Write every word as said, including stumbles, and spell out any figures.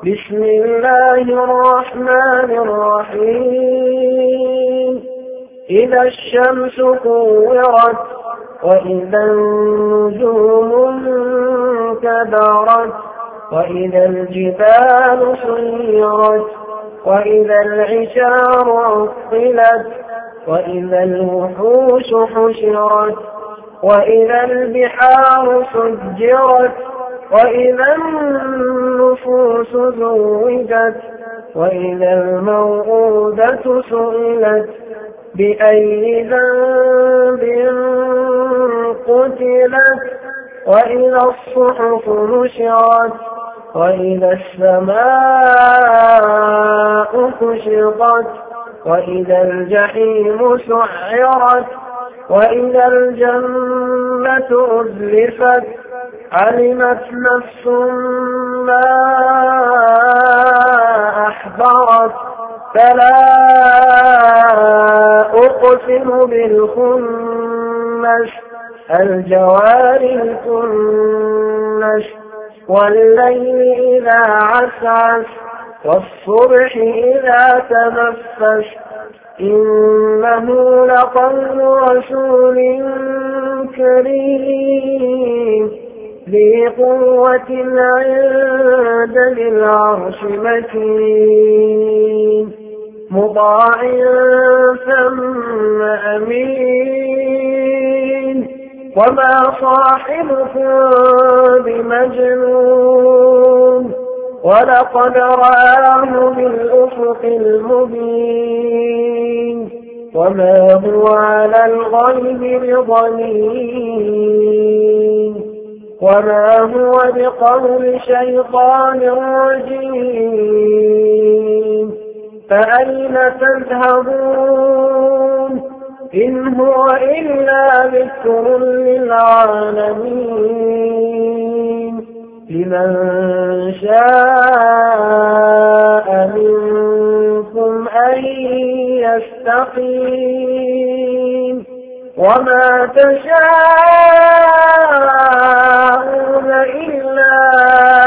بسم الله الرحمن الرحيم إذا الشمس كورت وإذا النجوم انكدرت وإذا الجبال سيرت وإذا العشار عطلت وإذا الوحوش حشرت وإذا البحار سجرت وإذا النفوس زوجت وإذا الموءودة سئلت بأي ذنب قتلت وإذا الصحف نشرت وإذا السماء كشطت وإذا الجحيم سعرت وإذا الجنة أزلفت علمت نفس ما أحضرت فلا أقسم بالخنس الجوار الكنس والليل إذا عسعس والصبح إذا تنفس إنه لقول رسول كريم ذي قوة عند ذي العرش مكين مطاع ثم أمين وما صاحبكم بمجنون ولقد رآه بالأفق المبين وما هو على الغيب بضنين وما هو بقول شيطان رجيم فأين تذهبون إن هو إلا ذكر للعالمين لمن شاء منكم أن يستقيم وما تشاءون إلا